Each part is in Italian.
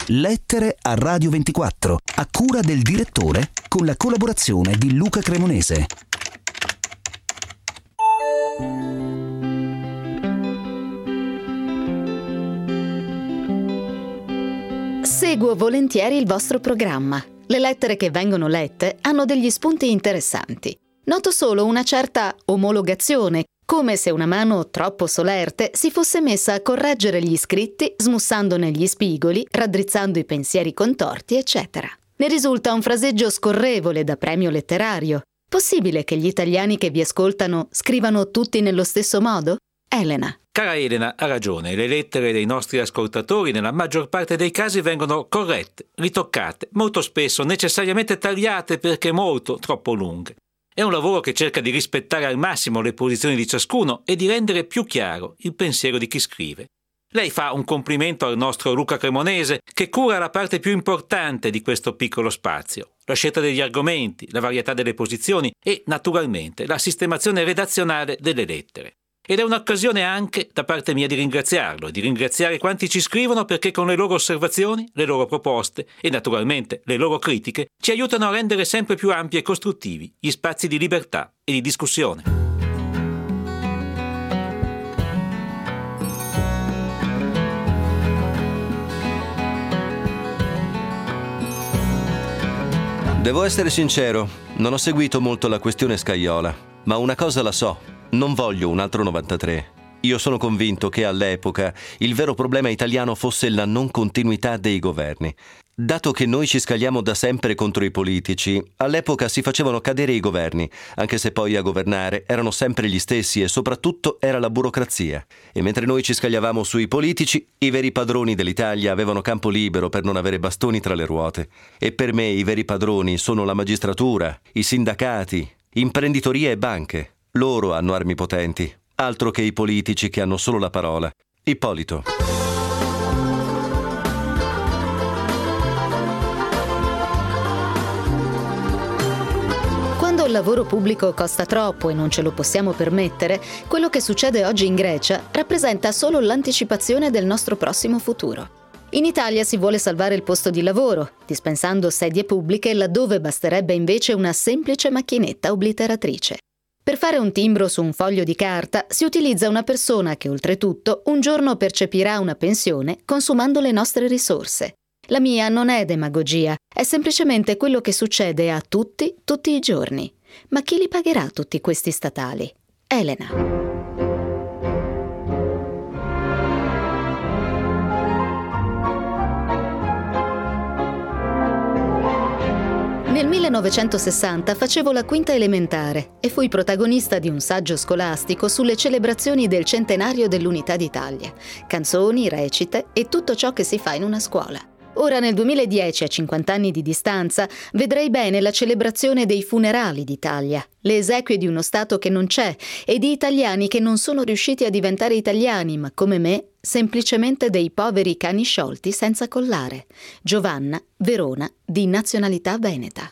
Lettere a Radio 24, a cura del direttore, con la collaborazione di Luca Cremonese. Seguo volentieri il vostro programma. Le lettere che vengono lette hanno degli spunti interessanti. Noto solo una certa omologazione, come se una mano troppo solerte si fosse messa a correggere gli scritti, smussandone gli spigoli, raddrizzando i pensieri contorti, eccetera. Ne risulta un fraseggio scorrevole da premio letterario. Possibile che gli italiani che vi ascoltano scrivano tutti nello stesso modo? Elena. Cara Elena, ha ragione, le lettere dei nostri ascoltatori nella maggior parte dei casi vengono corrette, ritoccate, molto spesso necessariamente tagliate perché molto, troppo lunghe. È un lavoro che cerca di rispettare al massimo le posizioni di ciascuno e di rendere più chiaro il pensiero di chi scrive. Lei fa un complimento al nostro Luca Cremonese, che cura la parte più importante di questo piccolo spazio: la scelta degli argomenti, la varietà delle posizioni e, naturalmente, la sistemazione redazionale delle lettere. Ed è un'occasione anche da parte mia di ringraziarlo e di ringraziare quanti ci scrivono, perché con le loro osservazioni, le loro proposte e naturalmente le loro critiche ci aiutano a rendere sempre più ampi e costruttivi gli spazi di libertà e di discussione. Devo essere sincero, non ho seguito molto la questione Scajola, ma una cosa la so. Non voglio un altro 93. Io sono convinto che all'epoca il vero problema italiano fosse la non continuità dei governi. Dato che noi ci scagliamo da sempre contro i politici, all'epoca si facevano cadere i governi, anche se poi a governare erano sempre gli stessi e soprattutto era la burocrazia. E mentre noi ci scagliavamo sui politici, i veri padroni dell'Italia avevano campo libero per non avere bastoni tra le ruote. E per me i veri padroni sono la magistratura, i sindacati, imprenditoria e banche. Loro hanno armi potenti, altro che i politici che hanno solo la parola. Ippolito. Quando il lavoro pubblico costa troppo e non ce lo possiamo permettere, quello che succede oggi in Grecia rappresenta solo l'anticipazione del nostro prossimo futuro. In Italia si vuole salvare il posto di lavoro, dispensando sedie pubbliche laddove basterebbe invece una semplice macchinetta obliteratrice. Per fare un timbro su un foglio di carta si utilizza una persona che oltretutto un giorno percepirà una pensione consumando le nostre risorse. La mia non è demagogia, è semplicemente quello che succede a tutti i giorni. Ma chi li pagherà tutti questi statali? Elena. Nel 1960 facevo la quinta elementare e fui protagonista di un saggio scolastico sulle celebrazioni del centenario dell'Unità d'Italia, canzoni, recite e tutto ciò che si fa in una scuola. Ora nel 2010, a 50 anni di distanza, vedrei bene la celebrazione dei funerali d'Italia, le esequie di uno Stato che non c'è e di italiani che non sono riusciti a diventare italiani, ma come me, semplicemente dei poveri cani sciolti senza collare. Giovanna, Verona, di nazionalità veneta.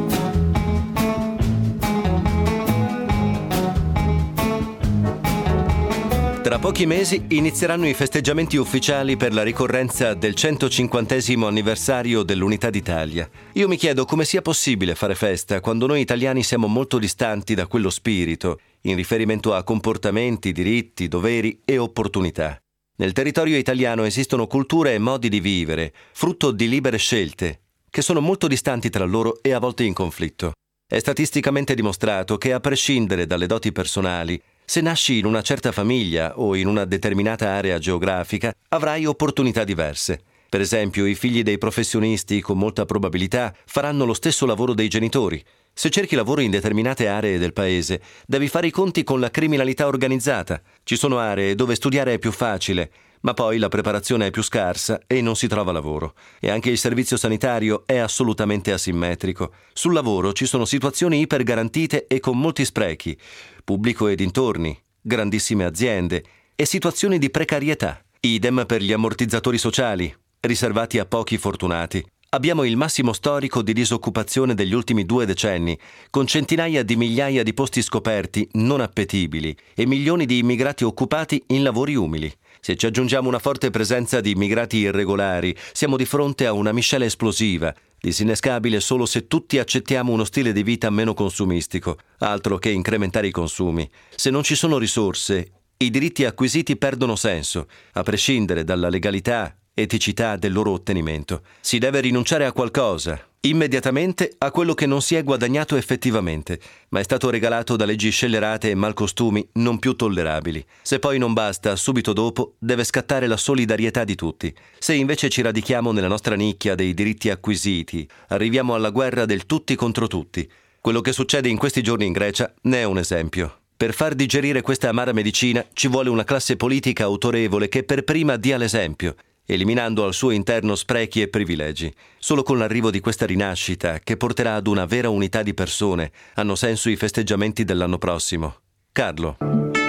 Tra pochi mesi inizieranno i festeggiamenti ufficiali per la ricorrenza del 150° anniversario dell'Unità d'Italia. Io mi chiedo come sia possibile fare festa quando noi italiani siamo molto distanti da quello spirito, in riferimento a comportamenti, diritti, doveri e opportunità. Nel territorio italiano esistono culture e modi di vivere, frutto di libere scelte, che sono molto distanti tra loro e a volte in conflitto. È statisticamente dimostrato che, a prescindere dalle doti personali, se nasci in una certa famiglia o in una determinata area geografica, avrai opportunità diverse. Per esempio, i figli dei professionisti con molta probabilità faranno lo stesso lavoro dei genitori. Se cerchi lavoro in determinate aree del paese, devi fare i conti con la criminalità organizzata. Ci sono aree dove studiare è più facile, ma poi la preparazione è più scarsa e non si trova lavoro. E anche il servizio sanitario è assolutamente asimmetrico. Sul lavoro ci sono situazioni ipergarantite e con molti sprechi, pubblico e dintorni, grandissime aziende e situazioni di precarietà. Idem per gli ammortizzatori sociali, riservati a pochi fortunati. Abbiamo il massimo storico di disoccupazione degli ultimi 2 decenni, con centinaia di migliaia di posti scoperti non appetibili e milioni di immigrati occupati in lavori umili. Se ci aggiungiamo una forte presenza di immigrati irregolari, siamo di fronte a una miscela esplosiva, disinnescabile solo se tutti accettiamo uno stile di vita meno consumistico, altro che incrementare i consumi. Se non ci sono risorse, i diritti acquisiti perdono senso, a prescindere dalla legalità, eticità del loro ottenimento. Si deve rinunciare a qualcosa, immediatamente, a quello che non si è guadagnato effettivamente, ma è stato regalato da leggi scellerate e malcostumi non più tollerabili. Se poi non basta, subito dopo deve scattare la solidarietà di tutti. Se invece ci radichiamo nella nostra nicchia dei diritti acquisiti, arriviamo alla guerra del tutti contro tutti. Quello che succede in questi giorni in Grecia ne è un esempio. Per far digerire questa amara medicina ci vuole una classe politica autorevole che per prima dia l'esempio, eliminando al suo interno sprechi e privilegi. Solo con l'arrivo di questa rinascita, che porterà ad una vera unità di persone, hanno senso i festeggiamenti dell'anno prossimo. Carlo.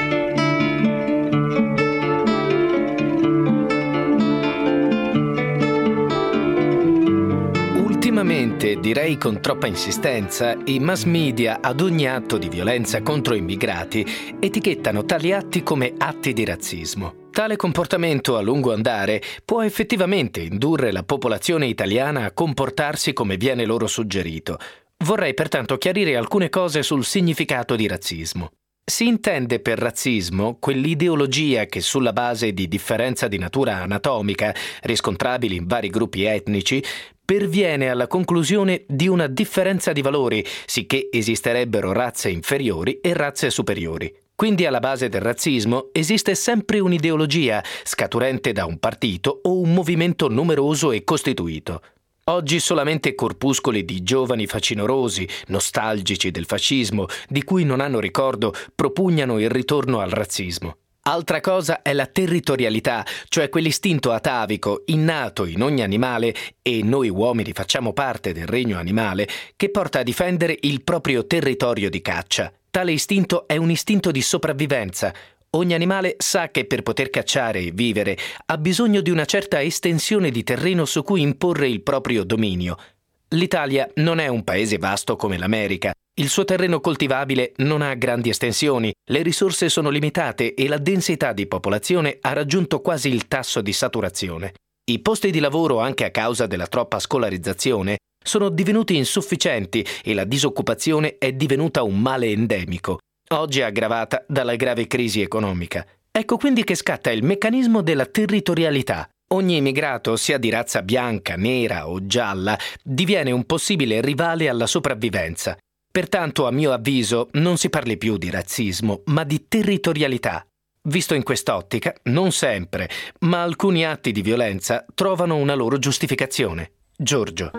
Ultimamente, direi con troppa insistenza, i mass media ad ogni atto di violenza contro immigrati etichettano tali atti come atti di razzismo. Tale comportamento a lungo andare può effettivamente indurre la popolazione italiana a comportarsi come viene loro suggerito. Vorrei pertanto chiarire alcune cose sul significato di razzismo. Si intende per razzismo quell'ideologia che sulla base di differenza di natura anatomica, riscontrabili in vari gruppi etnici, perviene alla conclusione di una differenza di valori, sicché esisterebbero razze inferiori e razze superiori. Quindi alla base del razzismo esiste sempre un'ideologia scaturente da un partito o un movimento numeroso e costituito. Oggi solamente corpuscoli di giovani facinorosi, nostalgici del fascismo, di cui non hanno ricordo, propugnano il ritorno al razzismo. Altra cosa è la territorialità, cioè quell'istinto atavico, innato in ogni animale, e noi uomini facciamo parte del regno animale, che porta a difendere il proprio territorio di caccia. Tale istinto è un istinto di sopravvivenza. Ogni animale sa che per poter cacciare e vivere ha bisogno di una certa estensione di terreno su cui imporre il proprio dominio. L'Italia non è un paese vasto come l'America. Il suo terreno coltivabile non ha grandi estensioni, le risorse sono limitate e la densità di popolazione ha raggiunto quasi il tasso di saturazione. I posti di lavoro, anche a causa della troppa scolarizzazione, sono divenuti insufficienti e la disoccupazione è divenuta un male endemico, oggi aggravata dalla grave crisi economica. Ecco quindi che scatta il meccanismo della territorialità. Ogni immigrato, sia di razza bianca, nera o gialla, diviene un possibile rivale alla sopravvivenza. Pertanto, a mio avviso, non si parli più di razzismo, ma di territorialità. Visto in quest'ottica, non sempre, ma alcuni atti di violenza trovano una loro giustificazione. Giorgio.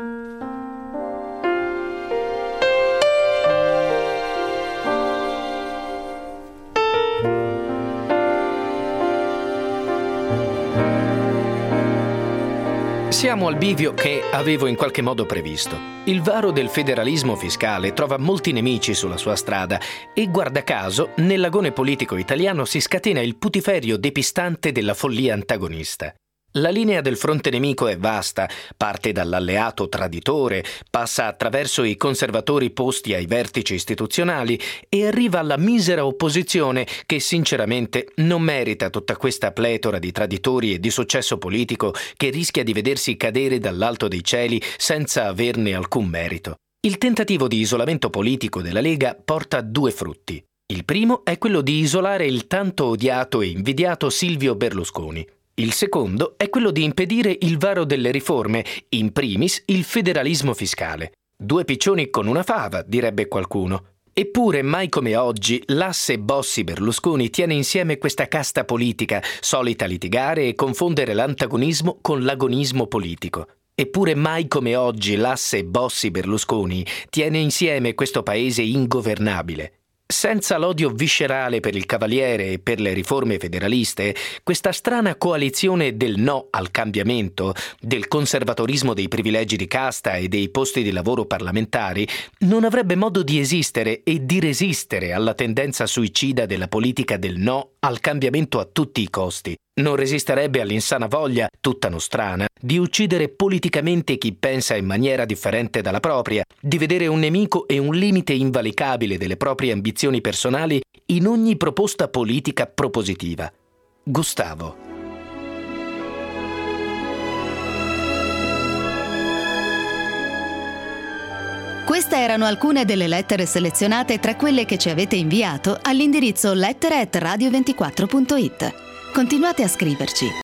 Siamo al bivio che avevo in qualche modo previsto. Il varo del federalismo fiscale trova molti nemici sulla sua strada e, guarda caso, nell'agone politico italiano si scatena il putiferio depistante della follia antagonista. La linea del fronte nemico è vasta, parte dall'alleato traditore, passa attraverso i conservatori posti ai vertici istituzionali e arriva alla misera opposizione che sinceramente non merita tutta questa pletora di traditori e di successo politico che rischia di vedersi cadere dall'alto dei cieli senza averne alcun merito. Il tentativo di isolamento politico della Lega porta due frutti. Il primo è quello di isolare il tanto odiato e invidiato Silvio Berlusconi. Il secondo è quello di impedire il varo delle riforme, in primis il federalismo fiscale. Due piccioni con una fava, direbbe qualcuno. Eppure mai come oggi l'asse Bossi-Berlusconi tiene insieme questa casta politica, solita litigare e confondere l'antagonismo con l'agonismo politico. Eppure mai come oggi l'asse Bossi-Berlusconi tiene insieme questo paese ingovernabile. Senza l'odio viscerale per il Cavaliere e per le riforme federaliste, questa strana coalizione del no al cambiamento, del conservatorismo dei privilegi di casta e dei posti di lavoro parlamentari, non avrebbe modo di esistere e di resistere alla tendenza suicida della politica del no al cambiamento a tutti i costi. Non resisterebbe all'insana voglia, tutta nostrana, di uccidere politicamente chi pensa in maniera differente dalla propria, di vedere un nemico e un limite invalicabile delle proprie ambizioni personali in ogni proposta politica propositiva. Gustavo. Queste erano alcune delle lettere selezionate tra quelle che ci avete inviato all'indirizzo lettere@radio24.it. Continuate a scriverci